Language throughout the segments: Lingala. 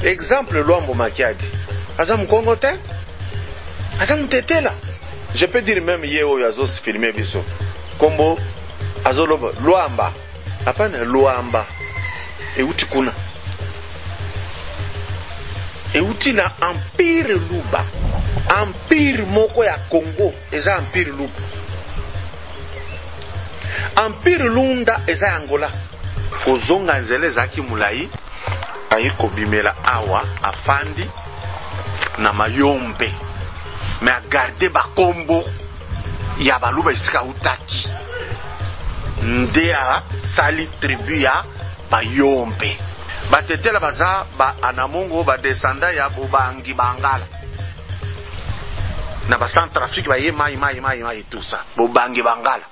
Exemple Luambo Makiadi. Azam Congo te? Azam Tetela. Je peux dire même hier où Azos filmé biso. Kombo Azoloba Luamba. Apana Luamba. Euti kuna. Euti na Empire Luba. Empire moko ya Congo. Eza Empire Luba. Empire Lunda eza Angola. Kozonga nzele zaki mulai. Ayiko bimela awa afandi na mayombe. Mais a garder ba kombo ya baluba isika utaki. Ndea sali tribu ya bayombe. Batetela baza ba anamongo ba descenda ya bobangi bangala. Na ba Centrafrique ba ye mai tout ça. Bobangi bangala.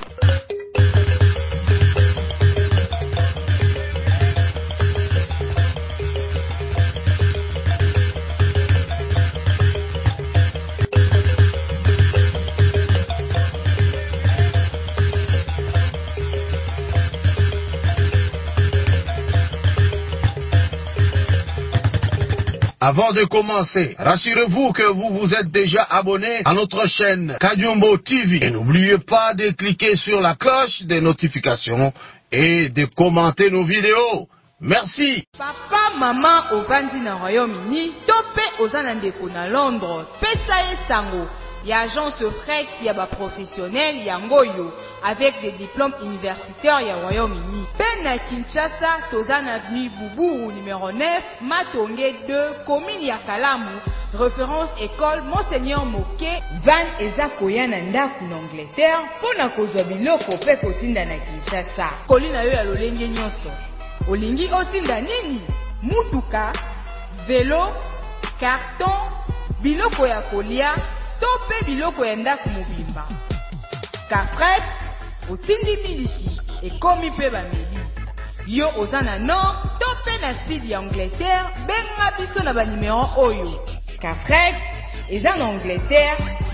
Avant de commencer, rassurez-vous que vous vous êtes déjà abonné à notre chaîne Kadiombo TV. Et n'oubliez pas de cliquer sur la cloche des notifications et de commenter nos vidéos. Merci. Papa, maman, au Vandi na Royaume-Uni, topé aux Anandeko na Londres, pesa sango. Il y a agence de fret, il y a professionnel, il y a Ngoyo, avec des diplômes universitaires, il y a Royaume-Uni. Ben à Kinshasa, Tozan Avenue Boubou, numéro 9, Matongé 2, commune Yakalamu, référence école Monseigneur Moké, Van Ezakoya Nandaku n'Angleterre, pour na kozwa biloko pe kotinda na Kinshasa. Kolina yo ya lolenge nyonso. Olingi otinda nini? Mutuka, vélo, carton, biloko ya kolia, tope biloko ya ndaku mobimba. Kafret, otindi miliki, ekomi pe bameli. Yo ozana nord, tope na sud ya Angleterre, benga biso na ba numéro oyo. Kafret, eza na Angleterre,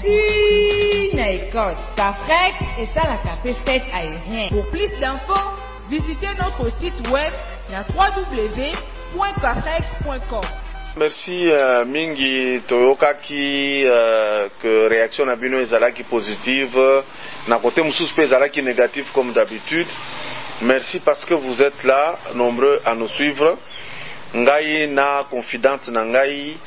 si na Écosse. Kafret, eza la capé fête aérien. Pour plus d'infos, visitez notre site web na www.kafret.com. Merci mingi toyokaki que réaction na bino ezalaki positive na côté mususu pe ezalaki négatif comme d'habitude. Merci parce que vous êtes là nombreux à nous suivre. Ngai na confidente na ngai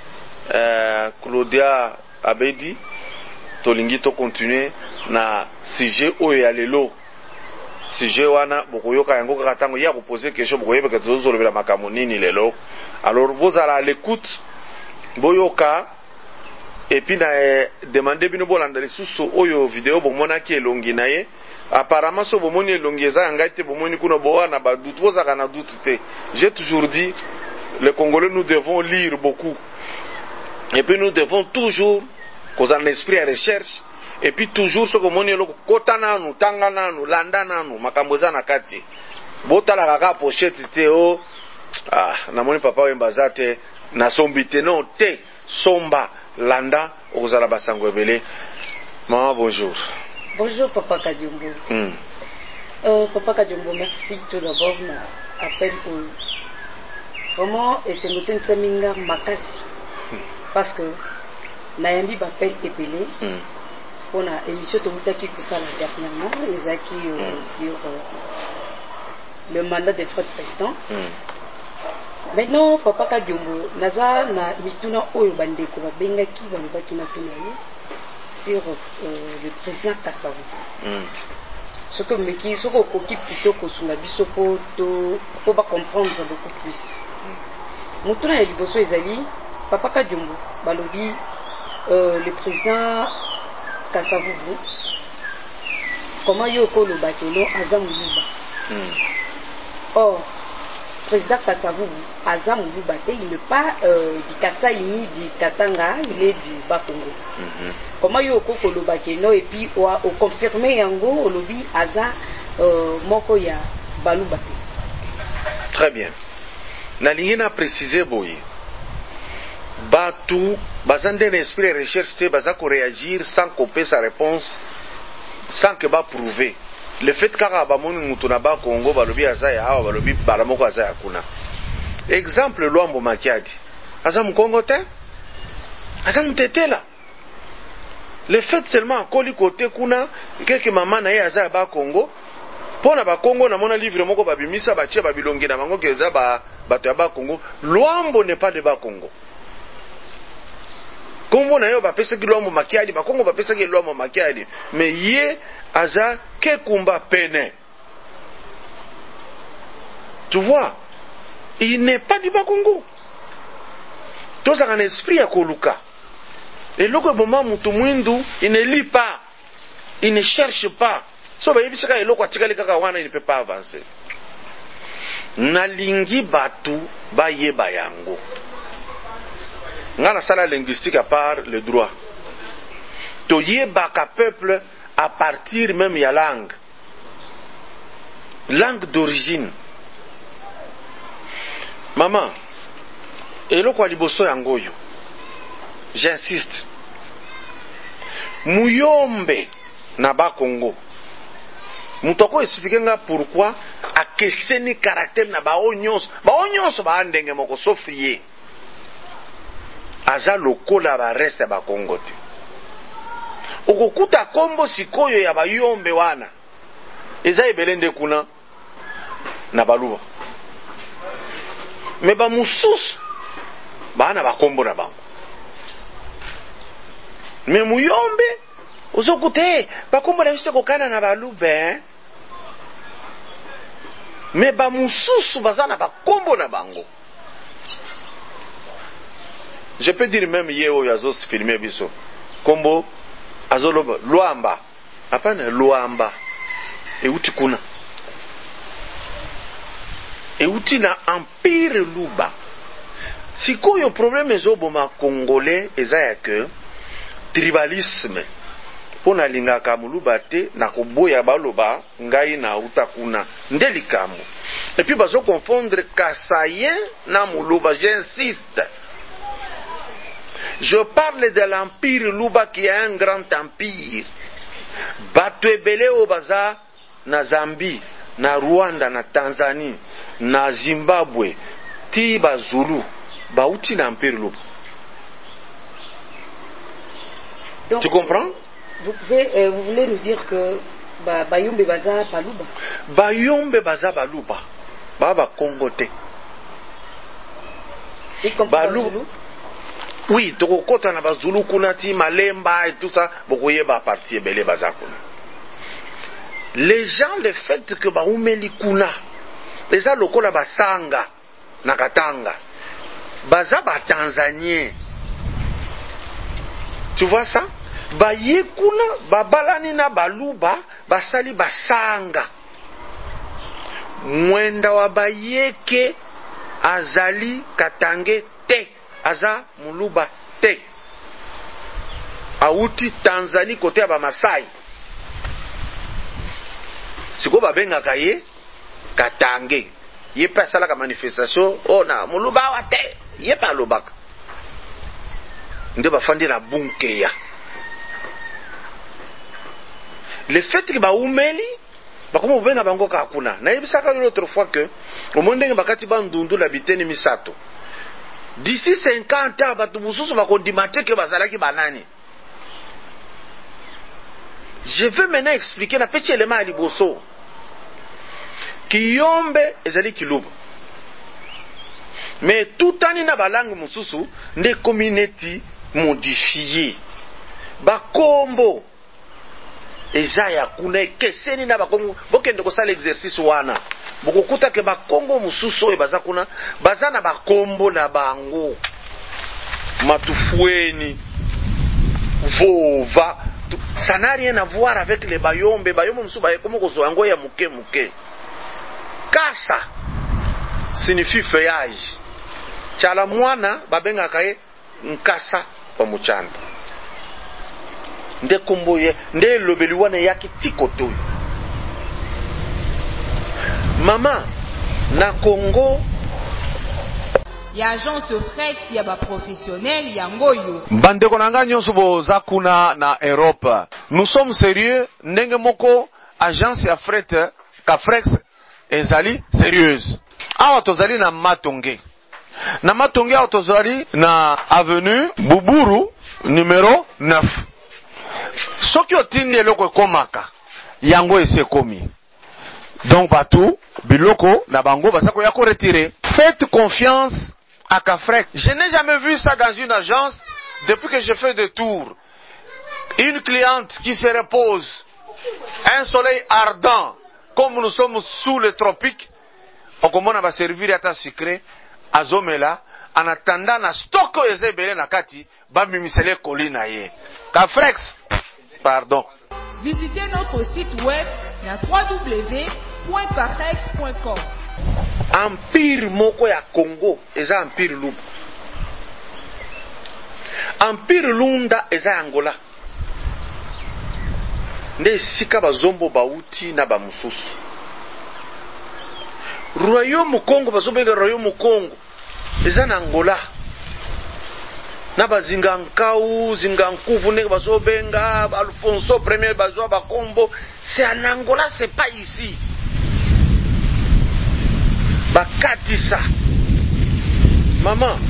Claudia Abedi tolingi to continuer na sujet oyo ya lelo. Sujet wana bokoyoka yango kaka tango ya poser question bokoyeba ke tozolobela makambo nini lelo. Alors vous allez à l'écoute boyoka et puis demander bino bolanda lisusu oyo vidéo bomona ki elongi na ye apparemment so bomoni elongi eza ngai te bomoni kuna boana ba doute bozaka na doute te. J'ai toujours dit les Congolais nous devons lire beaucoup et puis nous devons toujours cause un esprit de recherche et puis toujours so bomoni eloko kota nanu tanga nanu landa nanu makambo za na kati botala kaka pochette te o. Ah, namoni papa wembaza te na sombite non te somba landa ozala basango ebele. Maman, bonjour. Bonjour papa Kadiombo. Papa Kadiombo, merci tout d'abord na appel au vraiment et c'est noté nsaminga makasi parce que na yambi bapel epelé pour na émission tomutaki kusala dernièrement ezaki sur le mandat des frères présidents. Maintenant, papa Kadiombo, naza na mituna oyo bandeko babengaki balobaki na tuna yo sur le président Kassavou. Ce que meki soko koki plutôt kosunga biso po ba comprendre beaucoup plus. Mutuna ya liboso ezali papa Kadiombo balobi le président Kassavou comment yo ko lobaki no azamuluba. Or président Kassavou Azamuluba, il n'est pas du Kassa ni du Katanga, il est du Bas-Congo. Comment il y a au Lobakeno et puis au confirmé Yango au lobby Aza Mokoya Baluba. Très bien. Nalingi na préciser boy. Batu bazande l'esprit de recherche te bazako réagir sans couper sa réponse sans que ba prouver. Le fait que Kabamoni Mutuna ba Congo balobi azaya awa balobi balamoko azaya kuna. exemple Luambo Makiadi aza Mkongo te aza Mutetela. Le fait seulement akoli côté kuna keke mama na ye aza ba Congo pona ba Congo na mona livre moko babimisa batie babilongi na bango keza bato ya ba Congo. Luambo n'est pas de ba Congo. Kombo na yo bapesa ki Luambo Makiadi ba Congo bapesa ki Luambo Makiadi mais ye aza Kekumba Pene. Tu vois, il n'est pas du ba Congo. Tout ça en esprit à Koluka. Et le moment mutu mwindu, il ne lit pas, il ne cherche pas. So ba yebisaka eloko atikali kaka wana, il ne peut pas avancer. Nalingi batu ba yeba yango. Ngana sala linguistique à part le droit. To yeba ka peuple à partir même ya langue. Langue d'origine. Maman, eloko liboso yango yo. J'insiste. Muyombe na ba Congo. Mutoko expliquer nga pourquoi akeseni caractère na ba onyonso. Ba onyonso ba ndenge moko sofrier. Aza lokola ba reste ba Congo te. Okokuta kombo sikoyo ya ba yombe wana. Eza ebelende kuna na baluba. Me ba mususu bana ba kombo na bango. Me muyombe uzokute bakombo na biso kokana na balube me ba mususu bazana bakombo na bango. Je peux dire même yeo yazos filmer biso kombo azoloba Luamba apana Luamba euti kuna euti na empire Luba. Sikoyo problème ezoboma congolais ezaya que tribalisme pona lingaka muluba te na koboya baloba ngai na utakuna ndelikamu. Et puis bazo confondre Kassayen na muluba. J'insiste, je parle de l'empire Luba qui est un grand empire. Bato ebele o baza na Zambie, na Rwanda, na Tanzanie, na Zimbabwe, ti bazulu bauti na empire Luba. Donc, tu comprends? Vous voulez nous dire que Bayombe Baza Baluba? Bayombe Baza Baluba. Baba Congo te. Y compris Zulu? Oui, tokokota na bazulu kunati Malemba et tout ça, bokoye ba partie belé baza kuna. Les gens, le fait que baumeli kuna, les gens lokola basanga na Katanga, baza ba Tanzanien. Tu vois ça? Baye kuna babalani na baluba basali basanga. Mwenda wa bayeke azali Katange te, aza muluba te. Auti Tanzanie kote ya ba Masai. Siko babengaka ye Katange. Ye pa sala ka manifestation na muluba wa te. Ye pa lobaka. Nde bafandi na bunkeya. Le fait que baumeli bakomo benga bango ka kuna na yebisaka l'autre fois que au monde ndenge bakati bandundu la biteni misato d'ici 50 ans batu mususu bakondimate ke bazalaki banani. Je vais maintenant expliquer na petit élément à liboso Kiyombe ezali Kiluba mais tout ani na balangue mususu nde communauté modifié bakombo ezaya kuna keseni na bakongo bokende ko sala exercice wana bokokuta ke bakongo mususu oyo baza kuna baza na bakombo na bango Matufueni Vova. Ça n'a rien à voir avec les bayombe mususu baye komo ko zoango ya muke muke. Kasa signifie feuillage. Chala mwana babenga kaye nkasa wa muchanda. Nde kombo ye nde lobeli wana yaki tikoto. Mama na Congo ya agence de fret ya ba professionnel yango yo. Bandeko nanga nyonso boza kuna na Europe. Nous sommes sérieux ndenge moko agence ya fret Cafrex ezali sérieuse. Awa tozali na Matonge. na matongi ya tozali na avenue Buburu numéro 9. Soki otindi eloko ekomaka yango esekomi. Donc batou biloko na bango basako ya ko retirer. Faites confiance à Cafrec. Je n'ai jamais vu ça dans une agence depuis que je fais des tours. Une cliente qui se repose, un soleil ardent, comme nous sommes sous les tropiques, on commence à servir à ta sucré, à zomela, en attendant na stock ezebele na kati, ba mimisele kolina ye. Cafrex, pardon. Visitez notre site web à www.cafrex.com. Empire moko ya Congo, eza empire Luba. Empire Lunda eza Angola. Nde sika bazombo bauti na ba mususu. Royaume Congo bazobenga Royaume Congo eza na Angola. Na bazinga nkau, zinga nkuvu ne bazobenga Alfonso premier bazwa bakombo, c'est en Angola, c'est pas ici. Bakatisa. Maman.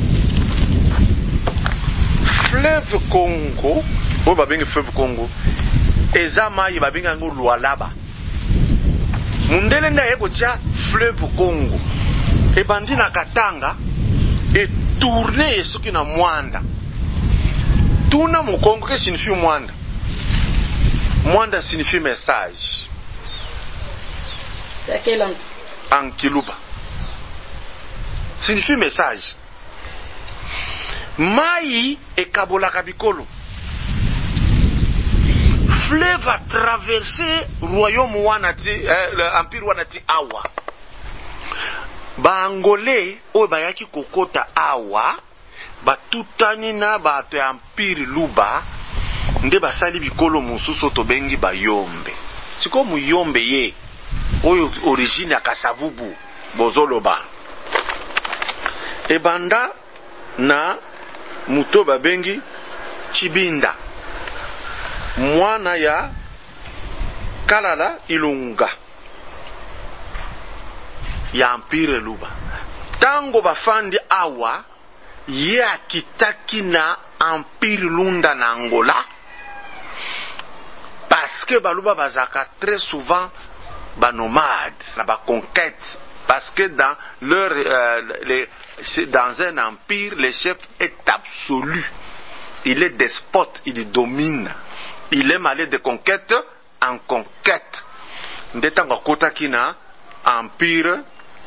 Fleuve Congo, bo babenga fleuve Congo. Eza mai babenga ngo Lualaba. Mundele nga yeko tia fleuve Congo. E bandi na Katanga et tourner soki na Mwanda. Tuna mu Congo que signifie Mwanda. Mwanda signifie message. C'est à quelle langue? En Kiluba. Signifie message. Mai et Kabola Kabikolo. Fleuve a traversé royaume Wanati, l'empire Wanati Awa. Ba Angolais o bayaki kokota Awa, ba tutani na ba te empire Luba, nde basali bikolo mususu to bengi ba Yombe. Siko mu Yombe ye, oyo origine ya Kasavubu, bozoloba. Ebanda na muto babengi Chibinda. Mwana ya Kalala Ilunga ya empire Luba. Tango bafandi awa ye akitaki na empire Lunda na Angola, parce que baluba bazaka très souvent ba nomades na ba conquête, parce que dans leur dans un empire le chef est absolu, il est despote, il domine. Il aime aller de conquête en conquête. Ndetanga kota kina empire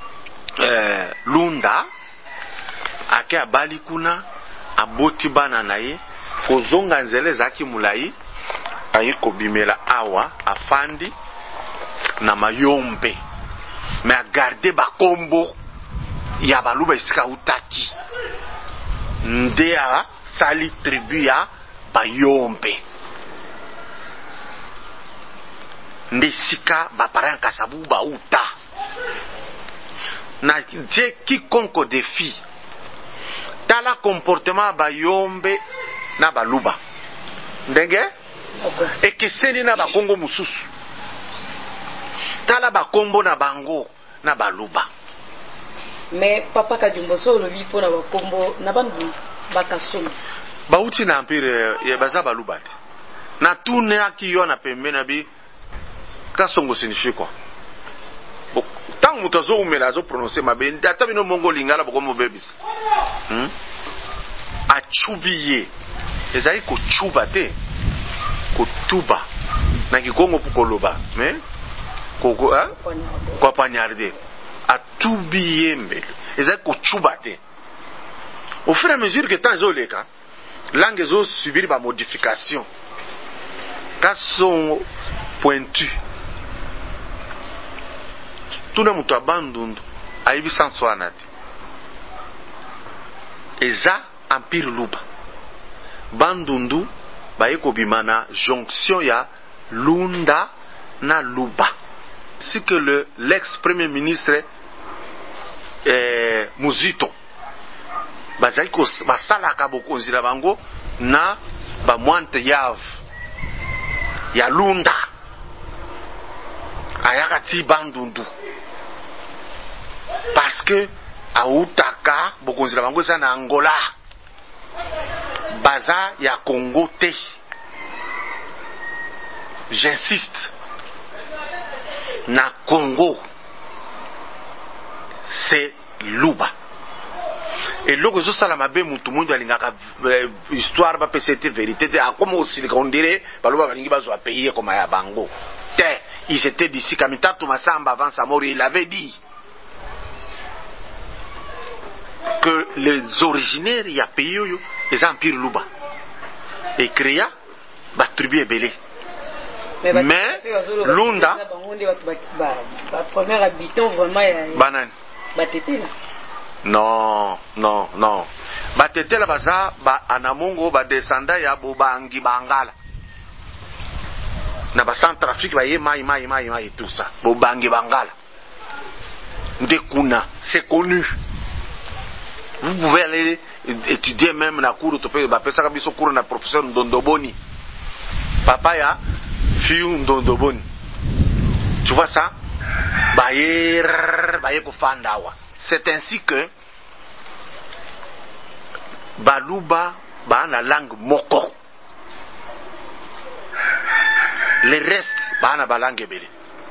Lunda ake abali kuna aboti bana naye kozonga nzele zaki mulai ayi kobimela awa afandi na Mayombe mais a garder bakombo ya baluba isika utaki nde a sali tribu ya Bayombe. Nde sika baparang kasabu ba uta na je quiconque défi tala comportement Bayombe na baluba ndenge ekeseni na bakongo mususu tala bakombo na bango na baluba. Mais papa Kadiumbo so lobi pona bakombo na bandu bakasolo bauti na empire ya baza baluba na tune akiyo na pembe na bi Kasongo signifie quoi? Tant que vous avez zo prononcer ma ben, data bino mongo lingala boko mo bebis. A chubiye. Ezai ko chuba te. Ko tuba. Na kikongo pukoloba, mais koko kwa panyarde. A tubiye mbele. Ezai ko chuba te. Au fur et à mesure que temps zoleka, langue zo subir ba modification. Kasongo pointu. Tuna mutu abandundu aibi sanswana te. Eza empire Luba. Bandundu baeko bimana jonction ya Lunda na Luba. C'est que l'ex-premier ministre Muzito bazaiko basala kabokonzi la bango na ba mwante yav ya Lunda ayaka ti bandundu. Parce que autaka bokonzi na bango eza na Angola, baza ya Congo te. J'insiste, na Congo c'est Luba. Et loko zo sala mabe mutu mundu alingaka histoire ba PCT vérité te akoma aussi on dirait baloba balingi bazwa payer comme ya bango. Te, ils étaient d'ici Kamitatu Masamba avant sa mort, il avait dit que les originaires y a payé les empires Luba et créa ba tribu ebele. Mais Lunda premier habitant vraiment banane batetela. Non. Batetela baza ba anamongo ba descendant ya bobangi bangala. Na ba Centrafrique ba ye mai tout ça. Bobangi bangala. Ndekuna, c'est connu. Vous pouvez aller étudier même na cours de ba pesa biso cours na professeur Ndondoboni. Papa ya fiu Ndondoboni. Tu vois ça? Baye ko fandawa. C'est ainsi que Baluba ba na langue moko. Le reste ba na balangue bele.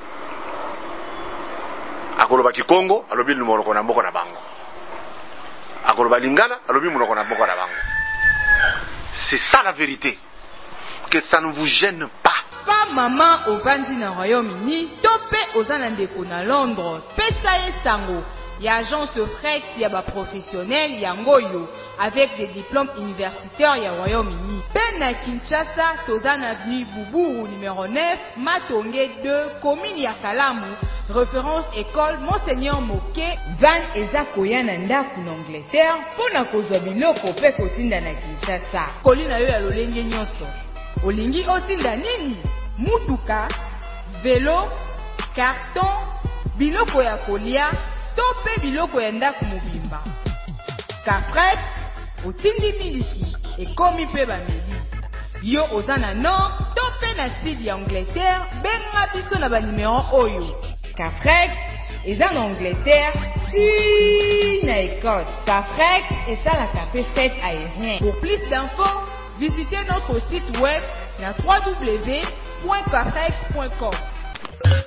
Akoloba Kikongo, alobi numero na moko na bango. Akoloba Lingala, alobi munoko na moko na bango. C'est ça la vérité. Que ça ne vous gêne pas. Pa maman au vandi na Royaume-Uni, topé aux Anandeko na Londres, pesa sango. Il y a agence de fret, il y a des professionnels, il y a Ngoyo, avec des diplômes universitaires, il y a Royaume-Uni. Ben à Kinshasa, Tozan Avenue Boubou, numéro 9, Matongé 2, commune Yakalamu, référence école Monseigneur Moké, Van Eza Koyananda pour l'Angleterre, pour na kozobilo kopé kotinda na Kinshasa. Kolina yo ya lolenge nyonso. Olingi otinda nini? Mutuka, vélo, carton, biloko ya kolia, tope biloko ya ndaku mobimba. Kafret, otindi miliki, ekomi pe bameli. Yo ozana nord, tope na sud ya Angleterre, benga biso na ba numéro oyo. Kafret, eza na Angleterre, si na Écosse. Kafret, eza la capé fête aérien. Pour plus d'infos, visitez notre site web na www.kafret.com.